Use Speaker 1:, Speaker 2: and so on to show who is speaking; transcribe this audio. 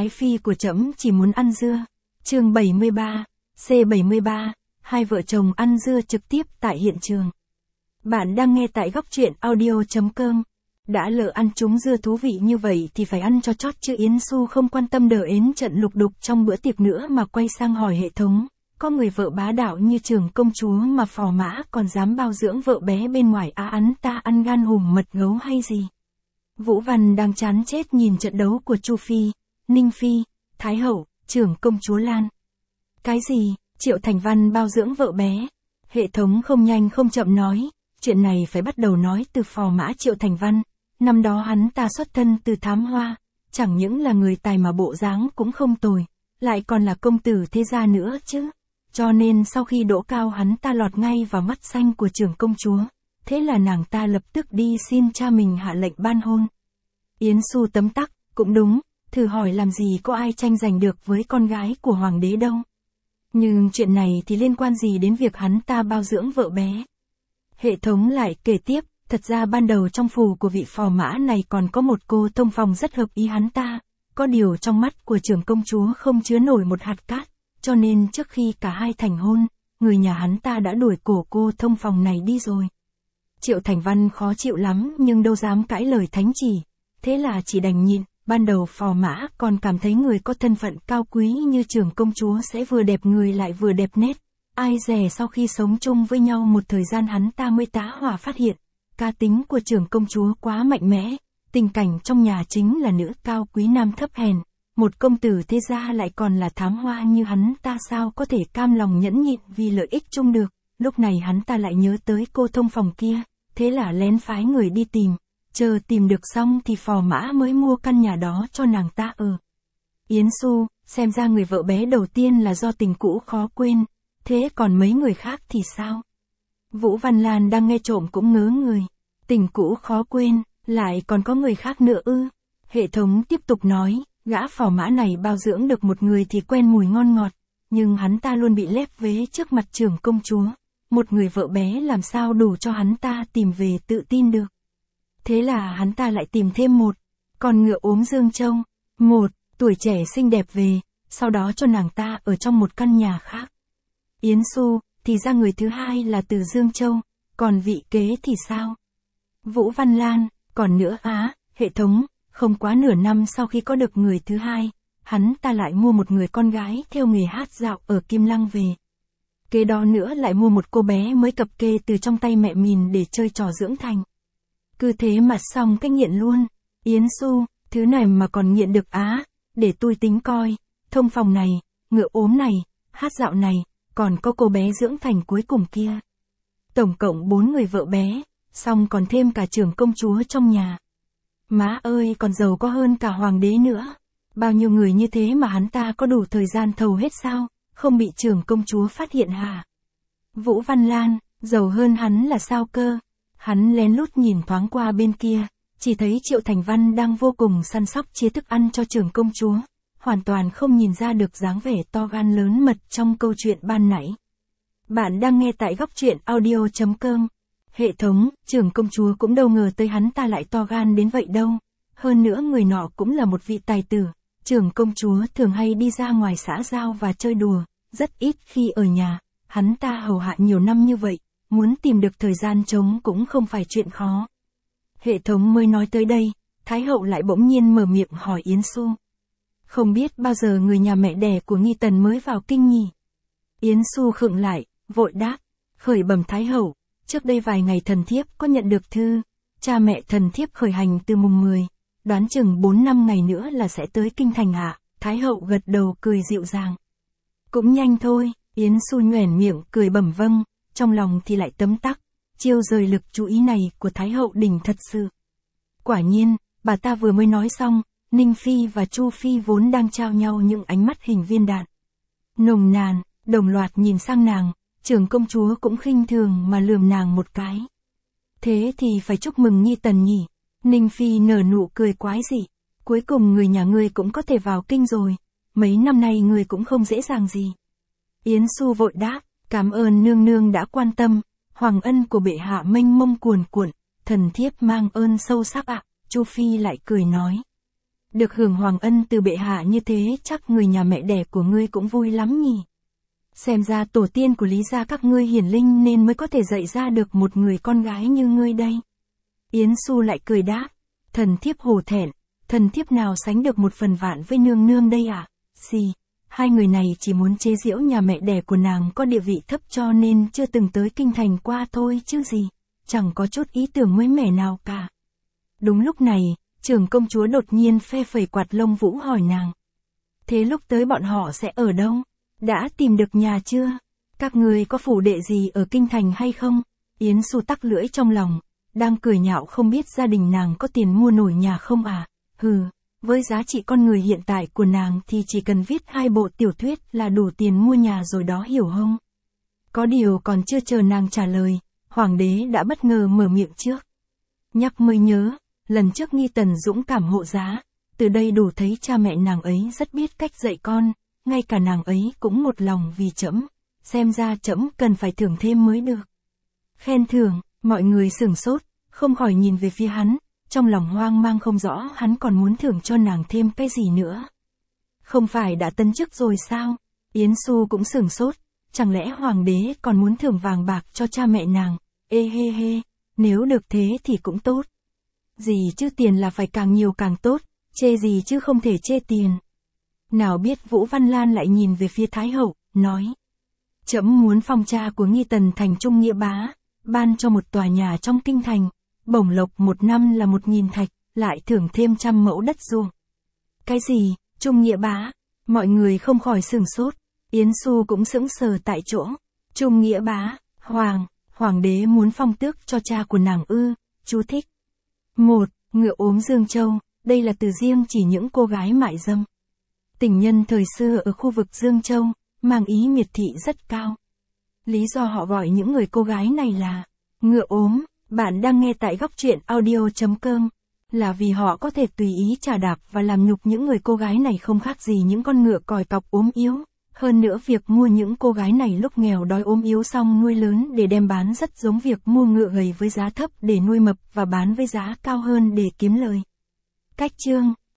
Speaker 1: Ái phi của trẫm chỉ muốn ăn dưa. Chương 73, C73, hai vợ chồng ăn dưa trực tiếp tại hiện trường. Bạn đang nghe tại góc truyện audio.com. Đã lỡ ăn trúng dưa thú vị như vậy thì phải ăn cho chót chứ. Yến Xu không quan tâm đờ ến trận lục đục trong bữa tiệc nữa mà quay sang hỏi hệ thống, có người vợ bá đạo như Trưởng công chúa mà phò mã còn dám bao dưỡng vợ bé bên ngoài án ta ăn gan hùm mật gấu hay gì? Vũ Văn đang chán chết nhìn trận đấu của Chu Phi, Ninh Phi, Thái Hậu, Trưởng công chúa Lan. Cái gì, Triệu Thành Văn bao dưỡng vợ bé? Hệ thống không nhanh không chậm nói, chuyện này phải bắt đầu nói từ phò mã Triệu Thành Văn. Năm đó hắn ta xuất thân từ Thám Hoa, chẳng những là người tài mà bộ dáng cũng không tồi, lại còn là công tử thế gia nữa chứ. Cho nên sau khi đỗ cao hắn ta lọt ngay vào mắt xanh của Trưởng công chúa, thế là nàng ta lập tức đi xin cha mình hạ lệnh ban hôn. Yến Xu tấm tắc, cũng đúng, thử hỏi làm gì có ai tranh giành được với con gái của hoàng đế đâu. Nhưng chuyện này thì liên quan gì đến việc hắn ta bao dưỡng vợ bé? Hệ thống lại kể tiếp, thật ra ban đầu trong phủ của vị phò mã này còn có một cô thông phòng rất hợp ý hắn ta, có điều trong mắt của Trưởng công chúa không chứa nổi một hạt cát, cho nên trước khi cả hai thành hôn, người nhà hắn ta đã đuổi cổ cô thông phòng này đi rồi. Triệu Thành Văn khó chịu lắm nhưng đâu dám cãi lời thánh chỉ, thế là chỉ đành nhịn. Ban đầu phò mã còn cảm thấy người có thân phận cao quý như Trưởng công chúa sẽ vừa đẹp người lại vừa đẹp nết. Ai dè sau khi sống chung với nhau một thời gian hắn ta mới tá hỏa phát hiện, cá tính của Trưởng công chúa quá mạnh mẽ, tình cảnh trong nhà chính là nữ cao quý nam thấp hèn, một công tử thế gia lại còn là thám hoa như hắn ta sao có thể cam lòng nhẫn nhịn vì lợi ích chung được. Lúc này hắn ta lại nhớ tới cô thông phòng kia, thế là lén phái người đi tìm. Chờ tìm được xong thì phò mã mới mua căn nhà đó cho nàng ta ở. Yến Xu, xem ra người vợ bé đầu tiên là do tình cũ khó quên, thế còn mấy người khác thì sao? Vũ Văn Lan đang nghe trộm cũng ngớ người. Tình cũ khó quên, lại còn có người khác nữa ư? Hệ thống tiếp tục nói, gã phò mã này bao dưỡng được một người thì quen mùi ngon ngọt, nhưng hắn ta luôn bị lép vế trước mặt Trưởng công chúa. Một người vợ bé làm sao đủ cho hắn ta tìm về tự tin được. Thế là hắn ta lại tìm thêm một con ngựa ốm Dương Châu, một tuổi trẻ xinh đẹp về, sau đó cho nàng ta ở trong một căn nhà khác. Yến Xu, thì ra người thứ hai là từ Dương Châu, còn vị kế thì sao? Vũ Văn Lan, còn nữa hệ thống, không quá nửa năm sau khi có được người thứ hai, hắn ta lại mua một người con gái theo nghề hát dạo ở Kim Lăng về. Kế đó nữa lại mua một cô bé mới cập kê từ trong tay mẹ mình để chơi trò dưỡng thành. Cứ thế mà xong cái nghiện luôn. Yến Xu, thứ này mà còn nghiện được để tôi tính coi, thông phòng này, ngựa ốm này, hát dạo này, còn có cô bé dưỡng thành cuối cùng kia. Tổng cộng 4 người vợ bé, xong còn thêm cả Trưởng công chúa trong nhà. Má ơi, còn giàu có hơn cả hoàng đế nữa. Bao nhiêu người như thế mà hắn ta có đủ thời gian thầu hết sao, không bị Trưởng công chúa phát hiện hả? Vũ Văn Lan, giàu hơn hắn là sao cơ? Hắn lén lút nhìn thoáng qua bên kia, chỉ thấy Triệu Thành Văn đang vô cùng săn sóc chia thức ăn cho Trưởng công chúa, hoàn toàn không nhìn ra được dáng vẻ to gan lớn mật trong câu chuyện ban nãy. Bạn đang nghe tại góc truyện audio.com. Hệ thống, Trưởng công chúa cũng đâu ngờ tới hắn ta lại to gan đến vậy đâu. Hơn nữa người nọ cũng là một vị tài tử, Trưởng công chúa thường hay đi ra ngoài xã giao và chơi đùa, rất ít khi ở nhà, hắn ta hầu hạ nhiều năm như vậy. Muốn tìm được thời gian trống cũng không phải chuyện khó. Hệ thống mới nói tới đây, Thái Hậu lại bỗng nhiên mở miệng hỏi Yến Xu. Không biết bao giờ người nhà mẹ đẻ của Nghi Tần mới vào kinh nhỉ? Yến Xu khựng lại, vội đáp, khởi bẩm Thái Hậu, trước đây vài ngày thần thiếp có nhận được thư, cha mẹ thần thiếp khởi hành từ mùng 10, đoán chừng 4-5 ngày nữa là sẽ tới kinh thành ạ. Thái Hậu gật đầu cười dịu dàng. Cũng nhanh thôi, Yến Xu nhoẻn miệng cười bẩm vâng. Trong lòng thì lại tấm tắc, chiêu rời lực chú ý này của Thái Hậu đỉnh thật sự. Quả nhiên, bà ta vừa mới nói xong, Ninh Phi và Chu Phi vốn đang trao nhau những ánh mắt hình viên đạn nồng nàn, đồng loạt nhìn sang nàng, Trưởng công chúa cũng khinh thường mà lườm nàng một cái. Thế thì phải chúc mừng Nhi Tần nhỉ? Ninh Phi nở nụ cười quái dị, cuối cùng người nhà ngươi cũng có thể vào kinh rồi, mấy năm nay ngươi cũng không dễ dàng gì. Yến Xu vội đáp, cảm ơn nương nương đã quan tâm, hoàng ân của bệ hạ mênh mông cuồn cuộn, thần thiếp mang ơn sâu sắc ạ. Chu Phi lại cười nói. Được hưởng hoàng ân từ bệ hạ như thế chắc người nhà mẹ đẻ của ngươi cũng vui lắm nhỉ. Xem ra tổ tiên của Lý gia các ngươi hiển linh nên mới có thể dạy ra được một người con gái như ngươi đây. Yến Xu lại cười đáp, thần thiếp hổ thẹn, thần thiếp nào sánh được một phần vạn với nương nương đây ạ. Xì, hai người này chỉ muốn chế giễu nhà mẹ đẻ của nàng có địa vị thấp cho nên chưa từng tới kinh thành qua thôi chứ gì, chẳng có chút ý tưởng mới mẻ nào cả. Đúng lúc này, trưởng công chúa đột nhiên phe phẩy quạt lông vũ hỏi nàng. Thế lúc tới bọn họ sẽ ở đâu? Đã tìm được nhà chưa? Các người có phủ đệ gì ở kinh thành hay không? Yến Xu tắc lưỡi trong lòng, đang cười nhạo không biết gia đình nàng có tiền mua nổi nhà không à? Hừ, với giá trị con người hiện tại của nàng thì chỉ cần viết 2 bộ tiểu thuyết là đủ tiền mua nhà rồi đó hiểu không? Có điều còn chưa chờ nàng trả lời, hoàng đế đã bất ngờ mở miệng trước. Nhắc mới nhớ, lần trước Nghi Tần dũng cảm hộ giá, từ đây đủ thấy cha mẹ nàng ấy rất biết cách dạy con, ngay cả nàng ấy cũng một lòng vì trẫm, xem ra trẫm cần phải thưởng thêm mới được. Khen thưởng, mọi người sửng sốt, không khỏi nhìn về phía hắn, trong lòng hoang mang không rõ hắn còn muốn thưởng cho nàng thêm cái gì nữa. Không phải đã tân chức rồi sao? Yến Xu cũng sửng sốt, chẳng lẽ hoàng đế còn muốn thưởng vàng bạc cho cha mẹ nàng? Ê hê hê, nếu được thế thì cũng tốt. Gì chứ tiền là phải càng nhiều càng tốt, chê gì chứ không thể chê tiền. Nào biết Vũ Văn Lan lại nhìn về phía Thái hậu, nói. Trẫm muốn phong cha của Nghi Tần thành trung nghĩa bá, ban cho một tòa nhà trong kinh thành, bổng lộc 1 năm là 1.000 thạch, lại thưởng thêm 100 mẫu đất ruộng. Cái gì, trung nghĩa bá? Mọi người không khỏi sửng sốt, Yến Xu cũng sững sờ tại chỗ. Trung nghĩa bá, hoàng đế muốn phong tước cho cha của nàng ư? Chú thích. 1. Ngựa ốm Dương Châu, đây là từ riêng chỉ những cô gái mại dâm. Tình nhân thời xưa ở khu vực Dương Châu, mang ý miệt thị rất cao. Lý do họ gọi những người cô gái này là ngựa ốm. Bạn đang nghe tại góc truyện audio.com, là vì họ có thể tùy ý chà đạp và làm nhục những người cô gái này không khác gì những con ngựa còi cọc ốm yếu. Hơn nữa việc mua những cô gái này lúc nghèo đói ốm yếu xong nuôi lớn để đem bán rất giống việc mua ngựa gầy với giá thấp để nuôi mập và bán với giá cao hơn để kiếm lời. Cách chương